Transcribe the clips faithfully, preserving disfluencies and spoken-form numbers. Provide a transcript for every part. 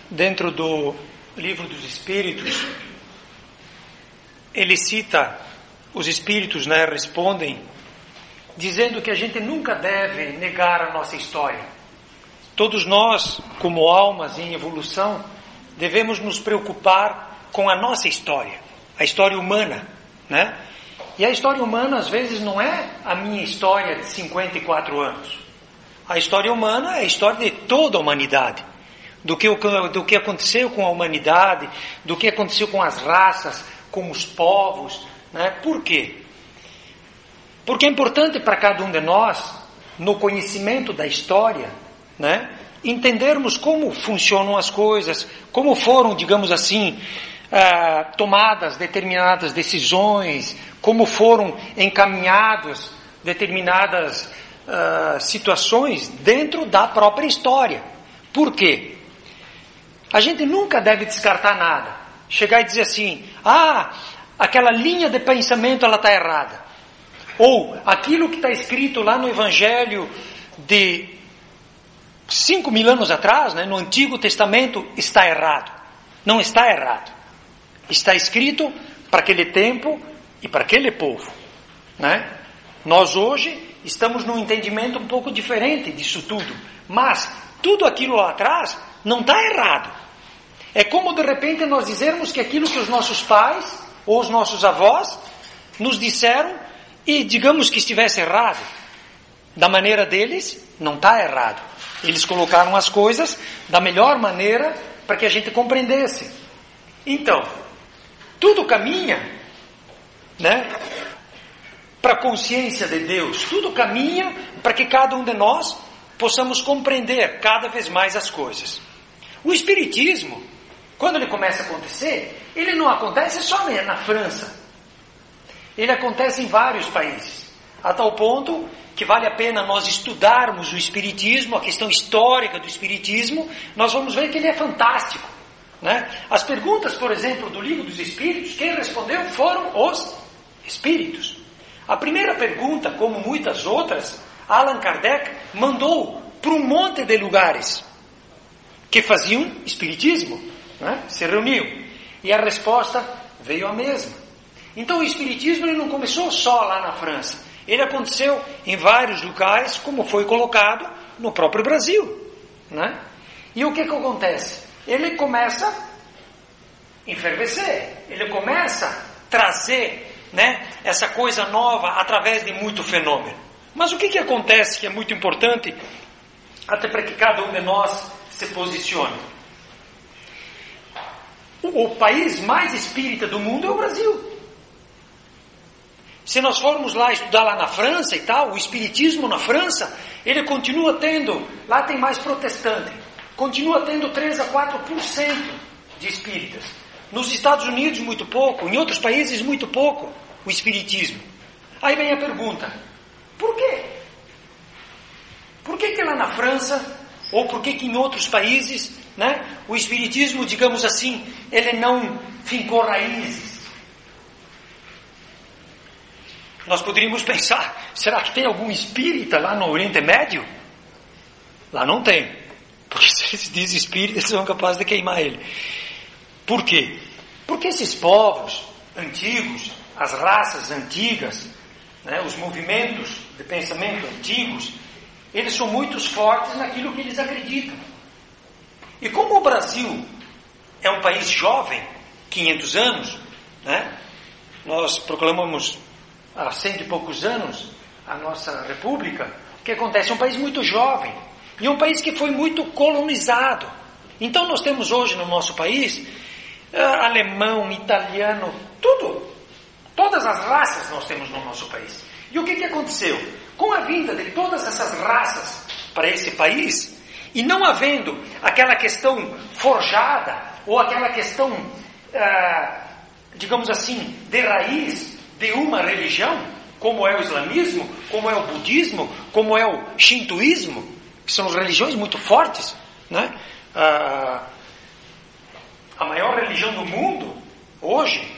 dentro do Livro dos Espíritos, ele cita, os Espíritos, né, respondem, dizendo que a gente nunca deve negar a nossa história. Todos nós, como almas em evolução, devemos nos preocupar com a nossa história, a história humana, né? E a história humana, às vezes, não é a minha história de cinquenta e quatro anos. A história humana é a história de toda a humanidade. Do que, do que aconteceu com a humanidade, do que aconteceu com as raças, com os povos, né? Por quê? Porque é importante para cada um de nós, no conhecimento da história, né, entendermos como funcionam as coisas, como foram, digamos assim, ah, tomadas determinadas decisões, como foram encaminhadas determinadas ah, situações dentro da própria história. Por quê? A gente nunca deve descartar nada. Chegar e dizer assim, ah, aquela linha de pensamento ela está errada. Ou aquilo que está escrito lá no Evangelho de cinco mil anos atrás, né, no Antigo Testamento, está errado. Não está errado. Está escrito para aquele tempo e para aquele povo, né? Nós hoje estamos num entendimento um pouco diferente disso tudo. Mas tudo aquilo lá atrás não está errado. É como de repente nós dizermos que aquilo que os nossos pais ou os nossos avós nos disseram e digamos que estivesse errado. Da maneira deles, não está errado. Eles colocaram as coisas da melhor maneira para que a gente compreendesse. Então, tudo caminha, né, para a consciência de Deus. Tudo caminha para que cada um de nós possamos compreender cada vez mais as coisas. O Espiritismo, quando ele começa a acontecer, ele não acontece só na França. Ele acontece em vários países. A tal ponto que vale a pena nós estudarmos o Espiritismo, a questão histórica do Espiritismo, nós vamos ver que ele é fantástico, né? As perguntas, por exemplo, do Livro dos Espíritos, quem respondeu foram os Espíritos. A primeira pergunta, como muitas outras, Allan Kardec mandou para um monte de lugares que faziam Espiritismo, né? Se reuniam. E a resposta veio a mesma. Então o Espiritismo ele não começou só lá na França. Ele aconteceu em vários lugares, como foi colocado no próprio Brasil, né? E o que que acontece? Ele começa a enfervecer, ele começa a trazer, né, essa coisa nova através de muito fenômeno. Mas o que que acontece que é muito importante, até para que cada um de nós se posicione? O, o país mais espírita do mundo é o Brasil. Se nós formos lá estudar lá na França e tal, o Espiritismo na França, ele continua tendo, lá tem mais protestante, continua tendo três a quatro por cento de espíritas. Nos Estados Unidos muito pouco, em outros países muito pouco, o Espiritismo. Aí vem a pergunta, por quê? Por que que lá na França, ou por que que em outros países, né, o Espiritismo, digamos assim, ele não fincou raízes? Nós poderíamos pensar, será que tem algum espírita lá no Oriente Médio? Lá não tem. Porque se eles dizem espírita, eles são capazes de queimar ele. Por quê? Porque esses povos antigos, as raças antigas, né, os movimentos de pensamento antigos, eles são muito fortes naquilo que eles acreditam. E como o Brasil é um país jovem, quinhentos anos, né, nós proclamamos há cento e poucos anos a nossa república, o que acontece? É um país muito jovem e é um país que foi muito colonizado. Então nós temos hoje no nosso país uh, alemão, italiano, tudo, todas as raças nós temos no nosso país. E o que que aconteceu? Com a vinda de todas essas raças para esse país, e não havendo aquela questão forjada, ou aquela questão, uh, digamos assim, de raiz, de uma religião, como é o islamismo, como é o budismo, como é o shintoísmo, que são religiões muito fortes, né? Ah, a maior religião do mundo, hoje,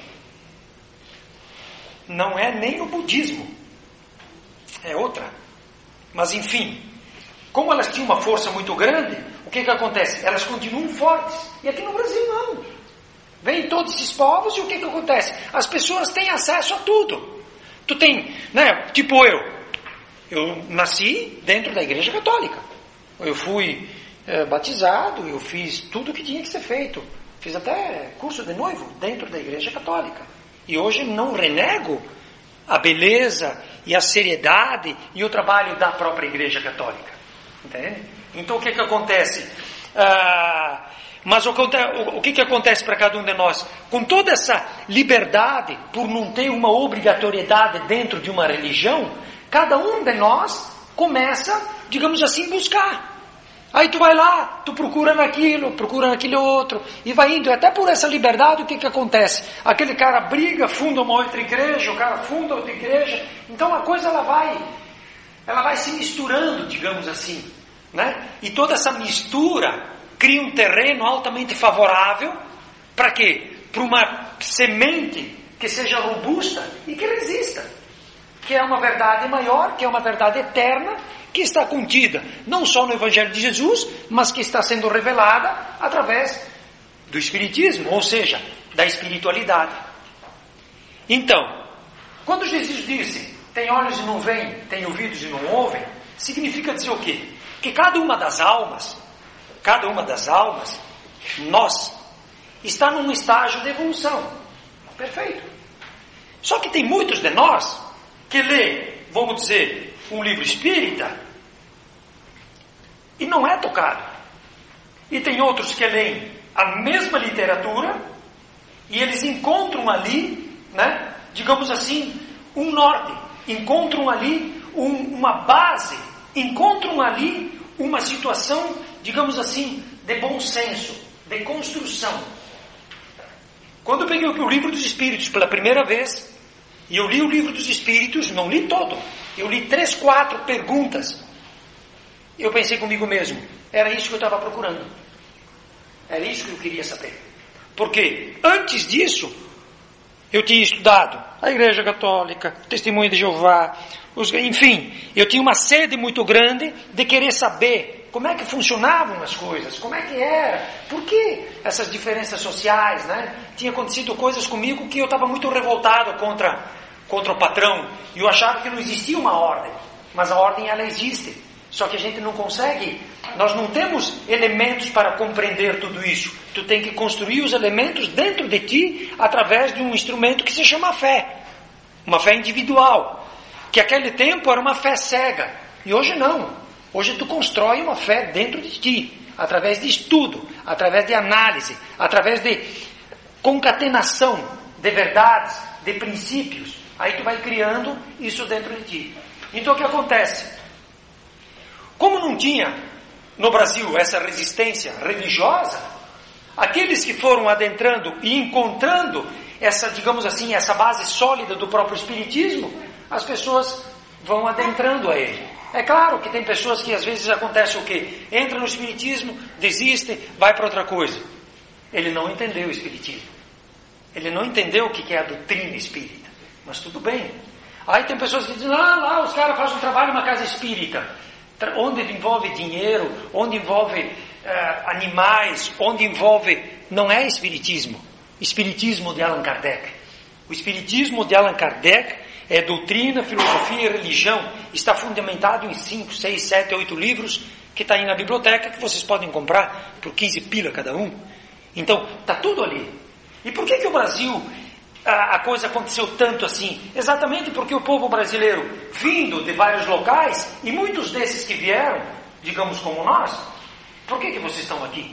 não é nem o budismo, é outra. Mas enfim, como elas tinham uma força muito grande, o que que acontece? Elas continuam fortes. E aqui no Brasil não. Vem todos esses povos e o que que acontece? As pessoas têm acesso a tudo. Tu tem, né? Tipo eu. Eu nasci dentro da Igreja Católica. Eu fui é, batizado, eu fiz tudo o que tinha que ser feito. Fiz até curso de noivo dentro da Igreja Católica. E hoje não renego a beleza e a seriedade e o trabalho da própria Igreja Católica. Entende? Então o que que acontece? Ah, mas o, o que que acontece para cada um de nós? Com toda essa liberdade, por não ter uma obrigatoriedade dentro de uma religião, cada um de nós começa, digamos assim, buscar. Aí tu vai lá, tu procura naquilo, procura naquele outro, e vai indo. E até por essa liberdade, o que que acontece? Aquele cara briga, funda uma outra igreja, o cara funda outra igreja. Então a coisa ela vai, ela vai se misturando, digamos assim, né? E toda essa mistura cria um terreno altamente favorável para quê? Para uma semente que seja robusta e que resista. Que é uma verdade maior, que é uma verdade eterna, que está contida não só no Evangelho de Jesus, mas que está sendo revelada através do Espiritismo, ou seja, da espiritualidade. Então, quando Jesus disse, tem olhos e não veem, tem ouvidos e não ouvem, significa dizer o quê? Que cada uma das almas, cada uma das almas, nós, está num estágio de evolução. Perfeito. Só que tem muitos de nós que lê, vamos dizer, um livro espírita e não é tocado. E tem outros que leem a mesma literatura e eles encontram ali, né, digamos assim, um norte, encontram ali um, uma base, encontram ali uma situação, digamos assim, de bom senso, de construção. Quando eu peguei o livro dos Espíritos pela primeira vez, e eu li o livro dos Espíritos, não li todo, eu li três, quatro perguntas. Eu pensei comigo mesmo, era isso que eu estava procurando. Era isso que eu queria saber. Porque antes disso, eu tinha estudado a Igreja Católica, o Testemunho de Jeová, os, enfim, eu tinha uma sede muito grande de querer saber como é que funcionavam as coisas, como é que era, por que essas diferenças sociais, né? Tinha acontecido coisas comigo que eu estava muito revoltado contra, contra o patrão, e eu achava que não existia uma ordem, mas a ordem ela existe, só que a gente não consegue, nós não temos elementos para compreender tudo isso. Tu tem que construir os elementos dentro de ti, através de um instrumento que se chama fé, uma fé individual, que aquele tempo era uma fé cega, e hoje não. Hoje tu constrói uma fé dentro de ti, através de estudo, através de análise, através de concatenação de verdades, de princípios. Aí tu vai criando isso dentro de ti. Então o que acontece? Como não tinha no Brasil essa resistência religiosa, aqueles que foram adentrando e encontrando essa, digamos assim, essa base sólida do próprio Espiritismo, as pessoas vão adentrando a ele. É claro que tem pessoas que às vezes acontece o quê? Entra no Espiritismo, desiste, vai para outra coisa. Ele não entendeu o Espiritismo. Ele não entendeu o que é a doutrina espírita. Mas tudo bem. Aí tem pessoas que dizem, ah, lá os caras fazem um trabalho numa casa espírita, onde envolve dinheiro, onde envolve uh, animais, onde envolve... Não é Espiritismo. Espiritismo de Allan Kardec. O Espiritismo de Allan Kardec é doutrina, filosofia e religião. Está fundamentado em cinco, seis, sete, oito livros que está aí na biblioteca, que vocês podem comprar por quinze pila cada um. Então, está tudo ali. E por que que o Brasil, a, a coisa aconteceu tanto assim? Exatamente porque o povo brasileiro, vindo de vários locais, e muitos desses que vieram, digamos como nós, por que que vocês estão aqui?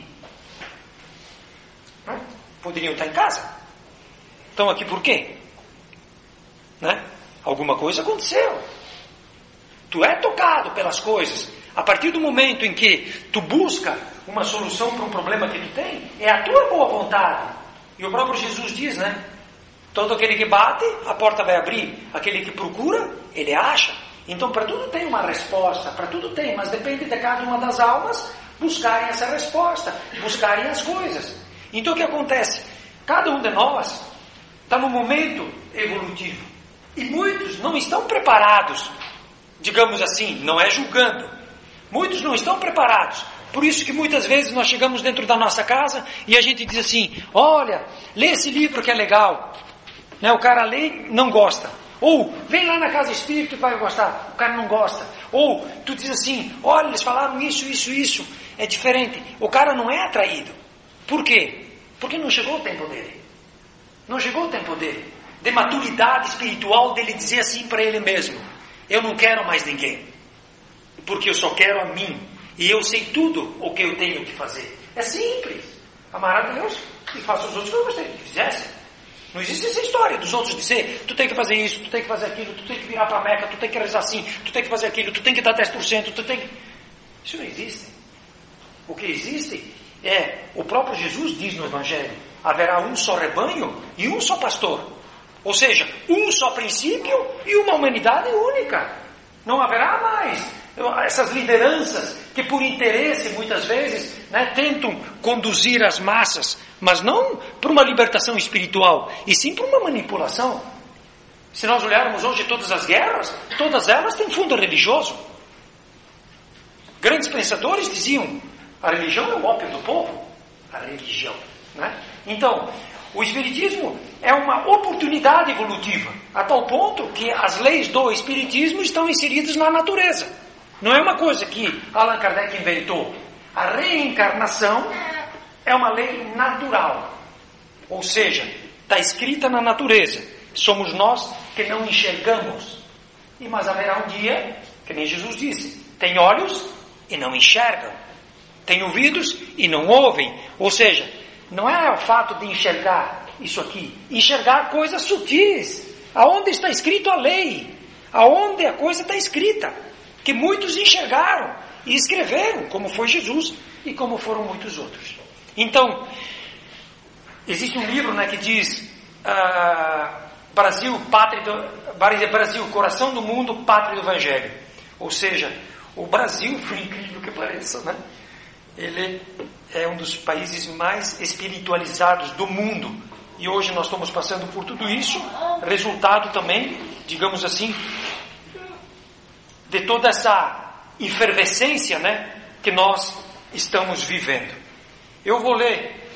Né? Poderiam estar em casa. Estão aqui por quê? Né? Alguma coisa aconteceu. Tu é tocado pelas coisas. A partir do momento em que tu busca uma solução para um problema que tu tem, é a tua boa vontade. E o próprio Jesus diz, né? Todo aquele que bate, a porta vai abrir. Aquele que procura, ele acha. Então para tudo tem uma resposta, para tudo tem, mas depende de cada uma das almas buscarem essa resposta, buscarem as coisas. Então o que acontece? Cada um de nós está num momento evolutivo. E muitos não estão preparados, digamos assim, não é julgando. Muitos não estão preparados Por isso que muitas vezes nós chegamos dentro da nossa casa e a gente diz assim, olha, lê esse livro que é legal. Né? O cara lê e não gosta. Ou, vem lá na casa espírita e vai gostar. O cara não gosta. Ou, tu diz assim, olha, eles falaram isso, isso, isso. É diferente. O cara não é atraído. Por quê? Porque não chegou o tempo dele. Não chegou o tempo dele. De maturidade espiritual dele dizer assim para ele mesmo, eu não quero mais ninguém. Porque eu só quero a mim. E eu sei tudo o que eu tenho que fazer. É simples. Amar a Deus e faça os outros que eu gostaria que fizesse. Não existe essa história dos outros dizer, tu tem que fazer isso, tu tem que fazer aquilo, tu tem que virar para a Meca, tu tem que rezar assim, tu tem que fazer aquilo, tu tem que dar dez por cento, tu tem que... Isso não existe. O que existe é, o próprio Jesus diz no Evangelho, haverá um só rebanho e um só pastor. Ou seja, um só princípio e uma humanidade única. Não haverá mais essas lideranças que por interesse muitas vezes, né, tentam conduzir as massas, mas não para uma libertação espiritual, e sim para uma manipulação. Se nós olharmos hoje todas as guerras, todas elas têm fundo religioso. Grandes pensadores diziam, a religião é o ópio do povo. A religião, né? Então, o Espiritismo é uma oportunidade evolutiva, a tal ponto que as leis do Espiritismo estão inseridas na natureza. Não é uma coisa que Allan Kardec inventou. A reencarnação é uma lei natural. Ou seja, está escrita na natureza. Somos nós que não enxergamos. E mas haverá um dia, que nem Jesus disse, tem olhos e não enxergam. Tem ouvidos e não ouvem. Ou seja, não é o fato de enxergar isso aqui. Enxergar coisas sutis. Aonde está escrito a lei. Aonde a coisa está escrita. Que muitos enxergaram e escreveram, como foi Jesus e como foram muitos outros. Então, existe um livro, né, que diz uh, Brasil, pátria do, Brasil, coração do mundo, pátria do Evangelho. Ou seja, o Brasil, por incrível que pareça, né, ele é um dos países mais espiritualizados do mundo. E hoje nós estamos passando por tudo isso, resultado também, digamos assim, de toda essa efervescência, né, que nós estamos vivendo. Eu vou ler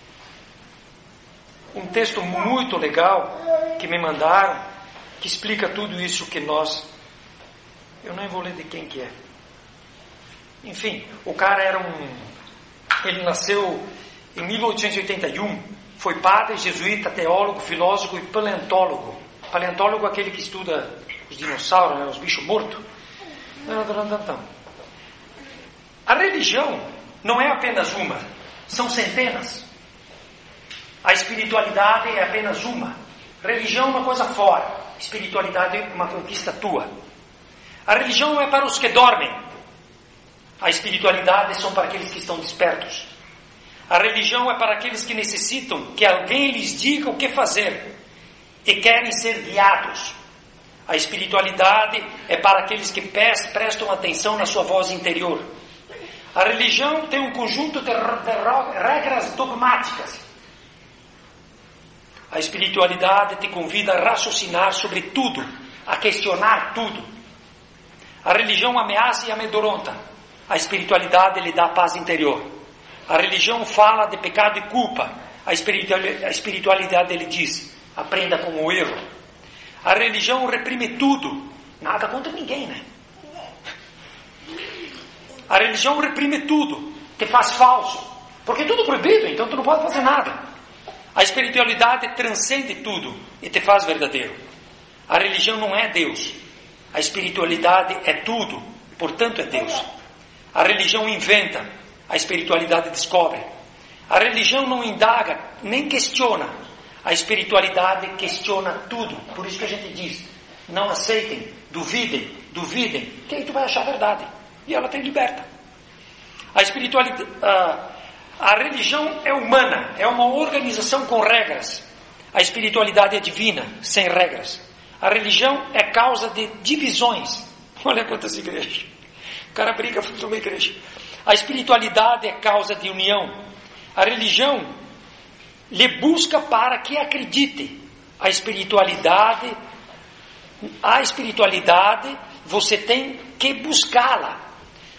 um texto muito legal que me mandaram, que explica tudo isso que nós... Eu nem vou ler de quem que é. Enfim, o cara era um... Ele nasceu em mil oitocentos e oitenta e um, foi padre, jesuíta, teólogo, filósofo e paleontólogo. Paleontólogo é aquele que estuda os dinossauros, né, os bichos mortos. A religião não é apenas uma, são centenas. A espiritualidade é apenas uma. Religião é uma coisa fora, espiritualidade é uma conquista tua. A religião é para os que dormem. A espiritualidade são para aqueles que estão despertos. A religião é para aqueles que necessitam que alguém lhes diga o que fazer e querem ser guiados. A espiritualidade é para aqueles que prestam atenção na sua voz interior. A religião tem um conjunto de regras dogmáticas. A espiritualidade te convida a raciocinar sobre tudo, a questionar tudo. A religião ameaça e amedronta. A espiritualidade lhe dá paz interior. A religião fala de pecado e culpa. A espiritualidade lhe diz, aprenda com o erro. A religião reprime tudo. Nada contra ninguém, né? A religião reprime tudo. Te faz falso. Porque é tudo proibido, então tu não pode fazer nada. A espiritualidade transcende tudo e te faz verdadeiro. A religião não é Deus. A espiritualidade é tudo, portanto é Deus. A religião inventa. A espiritualidade descobre. A religião não indaga, nem questiona. A espiritualidade questiona tudo. Por isso que a gente diz, não aceitem, duvidem, duvidem, que aí tu vai achar a verdade. E ela te liberta. A espiritualidade, a, a religião é humana, é uma organização com regras. A espiritualidade é divina, sem regras. A religião é causa de divisões. Olha quantas igrejas. O cara briga por uma igreja. A espiritualidade é causa de união. A religião lhe busca para que acredite. A espiritualidade, a espiritualidade, você tem que buscá-la.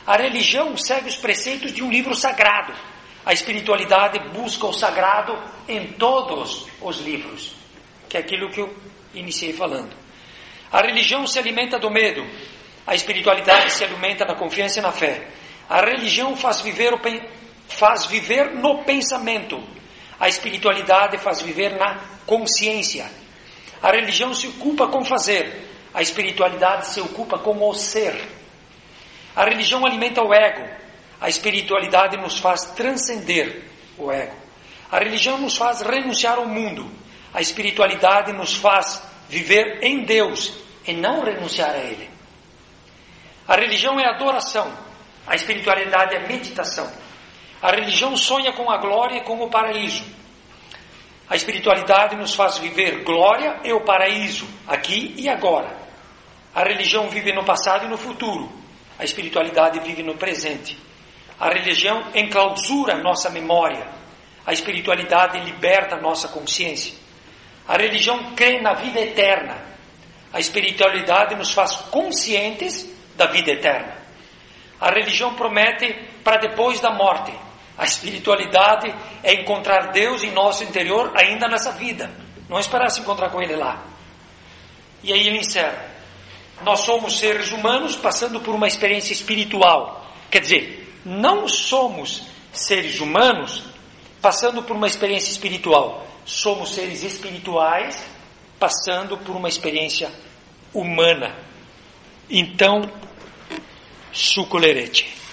A religião segue os preceitos de um livro sagrado. A espiritualidade busca o sagrado em todos os livros, que é aquilo que eu iniciei falando. A religião se alimenta do medo. A espiritualidade se alimenta da confiança e na fé. A religião faz viver, o, faz viver no pensamento. A espiritualidade faz viver na consciência. A religião se ocupa com fazer. A espiritualidade se ocupa com o ser. A religião alimenta o ego. A espiritualidade nos faz transcender o ego. A religião nos faz renunciar ao mundo. A espiritualidade nos faz viver em Deus e não renunciar a Ele. A religião é adoração. A espiritualidade é meditação. A religião sonha com a glória e com o paraíso. A espiritualidade nos faz viver glória e o paraíso, aqui e agora. A religião vive no passado e no futuro. A espiritualidade vive no presente. A religião enclausura nossa memória. A espiritualidade liberta nossa consciência. A religião crê na vida eterna. A espiritualidade nos faz conscientes da vida eterna. A religião promete para depois da morte. A espiritualidade é encontrar Deus em nosso interior ainda nessa vida. Não esperar se encontrar com Ele lá. E aí ele encerra. Nós somos seres humanos passando por uma experiência espiritual. Quer dizer, não somos seres humanos passando por uma experiência espiritual. Somos seres espirituais passando por uma experiência humana. Então, suco lerete.